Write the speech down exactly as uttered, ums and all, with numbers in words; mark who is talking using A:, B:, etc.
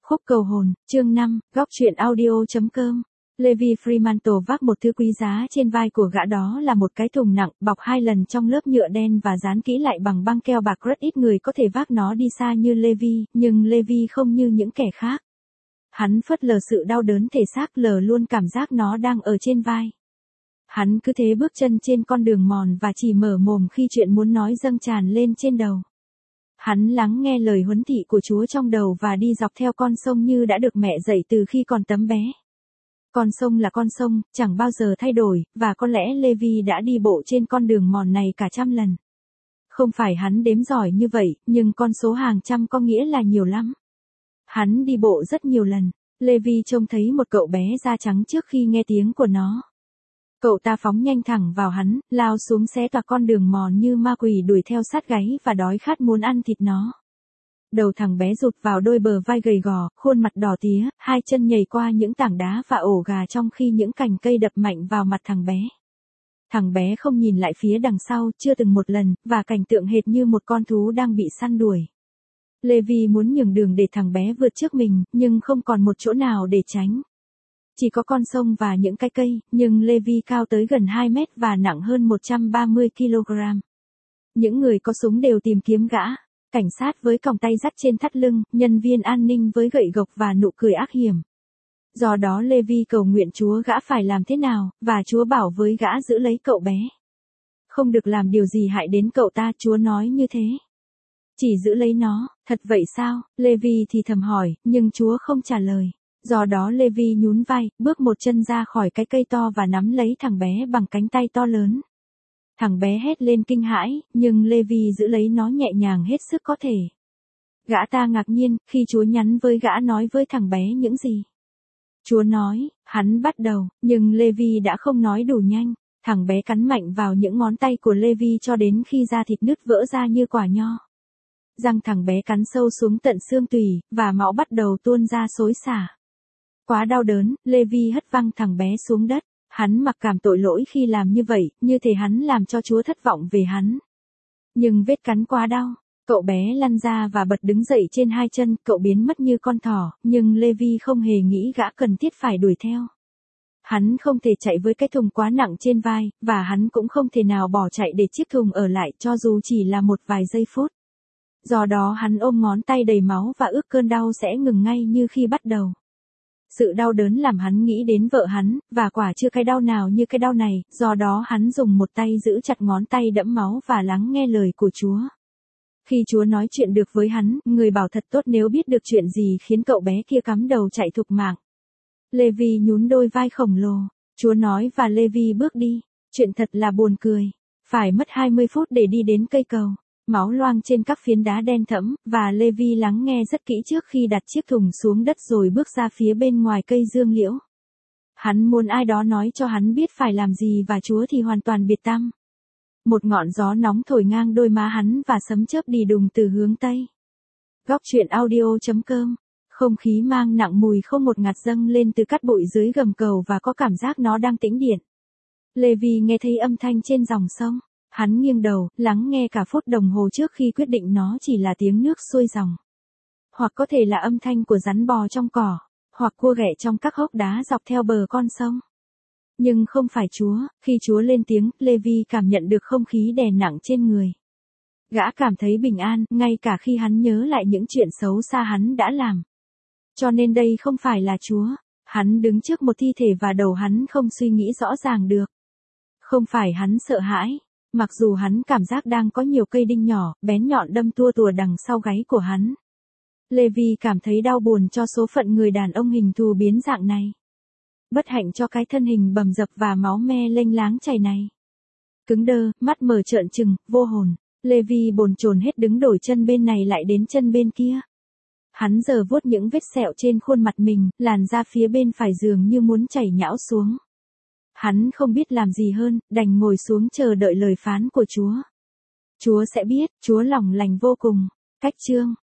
A: Khúc cầu hồn, chương năm, góc truyện audio.com. Levi Fremantle vác một thứ quý giá trên vai của gã, đó là một cái thùng nặng, bọc hai lần trong lớp nhựa đen và dán kỹ lại bằng băng keo bạc. Rất ít người có thể vác nó đi xa như Levi, nhưng Levi không như những kẻ khác. Hắn phớt lờ sự đau đớn thể xác, lờ luôn cảm giác nó đang ở trên vai. Hắn cứ thế bước chân trên con đường mòn và chỉ mở mồm khi chuyện muốn nói dâng tràn lên trên đầu. Hắn lắng nghe lời huấn thị của Chúa trong đầu và đi dọc theo con sông như đã được mẹ dạy từ khi còn tấm bé. Con sông là con sông, chẳng bao giờ thay đổi, và có lẽ Levi đã đi bộ trên con đường mòn này cả trăm lần. Không phải hắn đếm giỏi như vậy, nhưng con số hàng trăm có nghĩa là nhiều lắm. Hắn đi bộ rất nhiều lần. Levi trông thấy một cậu bé da trắng trước khi nghe tiếng của nó. Cậu ta phóng nhanh thẳng vào hắn, lao xuống xé toạc con đường mòn như ma quỷ đuổi theo sát gáy và đói khát muốn ăn thịt nó. Đầu thằng bé rụt vào đôi bờ vai gầy gò, khuôn mặt đỏ tía, hai chân nhảy qua những tảng đá và ổ gà trong khi những cành cây đập mạnh vào mặt thằng bé. Thằng bé không nhìn lại phía đằng sau, chưa từng một lần, và cảnh tượng hệt như một con thú đang bị săn đuổi. Levi muốn nhường đường để thằng bé vượt trước mình, nhưng không còn một chỗ nào để tránh. Chỉ có con sông và những cái cây, nhưng Levi cao tới gần hai mét và nặng hơn một trăm ba mươi ki lô gam. Những người có súng đều tìm kiếm gã. Cảnh sát với còng tay dắt trên thắt lưng, nhân viên an ninh với gậy gộc và nụ cười ác hiểm. Do đó Levi cầu nguyện Chúa gã phải làm thế nào, và Chúa bảo với gã giữ lấy cậu bé. Không được làm điều gì hại đến cậu ta, Chúa nói như thế. Chỉ giữ lấy nó, thật vậy sao? Levi thì thầm hỏi, nhưng Chúa không trả lời. Do đó Levi nhún vai, bước một chân ra khỏi cái cây to và nắm lấy thằng bé bằng cánh tay to lớn. Thằng bé hét lên kinh hãi, nhưng Levi giữ lấy nó nhẹ nhàng hết sức có thể. Gã ta ngạc nhiên, khi Chúa nhắn với gã nói với thằng bé những gì. Chúa nói, hắn bắt đầu, nhưng Levi đã không nói đủ nhanh. Thằng bé cắn mạnh vào những ngón tay của Levi cho đến khi da thịt nứt vỡ ra như quả nho. Răng thằng bé cắn sâu xuống tận xương tủy, và máu bắt đầu tuôn ra xối xả. Quá đau đớn, Levi hất văng thằng bé xuống đất. Hắn mặc cảm tội lỗi khi làm như vậy, như thể hắn làm cho Chúa thất vọng về hắn. Nhưng vết cắn quá đau. Cậu bé lăn ra và bật đứng dậy trên hai chân, cậu biến mất như con thỏ, nhưng Levi không hề nghĩ gã cần thiết phải đuổi theo. Hắn không thể chạy với cái thùng quá nặng trên vai, và hắn cũng không thể nào bỏ chạy để chiếc thùng ở lại cho dù chỉ là một vài giây phút. Do đó hắn ôm ngón tay đầy máu và ước cơn đau sẽ ngừng ngay như khi bắt đầu. Sự đau đớn làm hắn nghĩ đến vợ hắn, và quả chưa cái đau nào như cái đau này, do đó hắn dùng một tay giữ chặt ngón tay đẫm máu và lắng nghe lời của Chúa. Khi Chúa nói chuyện được với hắn, người bảo thật tốt nếu biết được chuyện gì khiến cậu bé kia cắm đầu chạy thục mạng. Levi nhún đôi vai khổng lồ. Chúa nói và Levi bước đi. Chuyện thật là buồn cười. Phải mất hai mươi phút để đi đến cây cầu. Máu loang trên các phiến đá đen thẫm, và Levi lắng nghe rất kỹ trước khi đặt chiếc thùng xuống đất rồi bước ra phía bên ngoài cây dương liễu. Hắn muốn ai đó nói cho hắn biết phải làm gì và Chúa thì hoàn toàn biệt tăm. Một ngọn gió nóng thổi ngang đôi má hắn và sấm chớp đi đùng từ hướng Tây. Góc truyện audio.com. Không khí mang nặng mùi không một ngạt dâng lên từ cát bụi dưới gầm cầu và có cảm giác nó đang tĩnh điện. Levi nghe thấy âm thanh trên dòng sông. Hắn nghiêng đầu, lắng nghe cả phút đồng hồ trước khi quyết định nó chỉ là tiếng nước xuôi dòng. Hoặc có thể là âm thanh của rắn bò trong cỏ, hoặc cua ghẹ trong các hốc đá dọc theo bờ con sông. Nhưng không phải Chúa. Khi Chúa lên tiếng, Levi cảm nhận được không khí đè nặng trên người. Gã cảm thấy bình an, ngay cả khi hắn nhớ lại những chuyện xấu xa hắn đã làm. Cho nên đây không phải là Chúa. Hắn đứng trước một thi thể và đầu hắn không suy nghĩ rõ ràng được. Không phải hắn sợ hãi. Mặc dù hắn cảm giác đang có nhiều cây đinh nhỏ, bén nhọn đâm tua tùa đằng sau gáy của hắn. Levi cảm thấy đau buồn cho số phận người đàn ông hình thù biến dạng này. Bất hạnh cho cái thân hình bầm dập và máu me lênh láng chảy này. Cứng đơ, mắt mở trợn trừng, vô hồn. Levi bồn chồn hết đứng đổi chân bên này lại đến chân bên kia. Hắn giờ vuốt những vết sẹo trên khuôn mặt mình, làn da phía bên phải dường như muốn chảy nhão xuống. Hắn không biết làm gì hơn, đành ngồi xuống chờ đợi lời phán của Chúa. Chúa sẽ biết, Chúa lòng lành vô cùng. Cách chương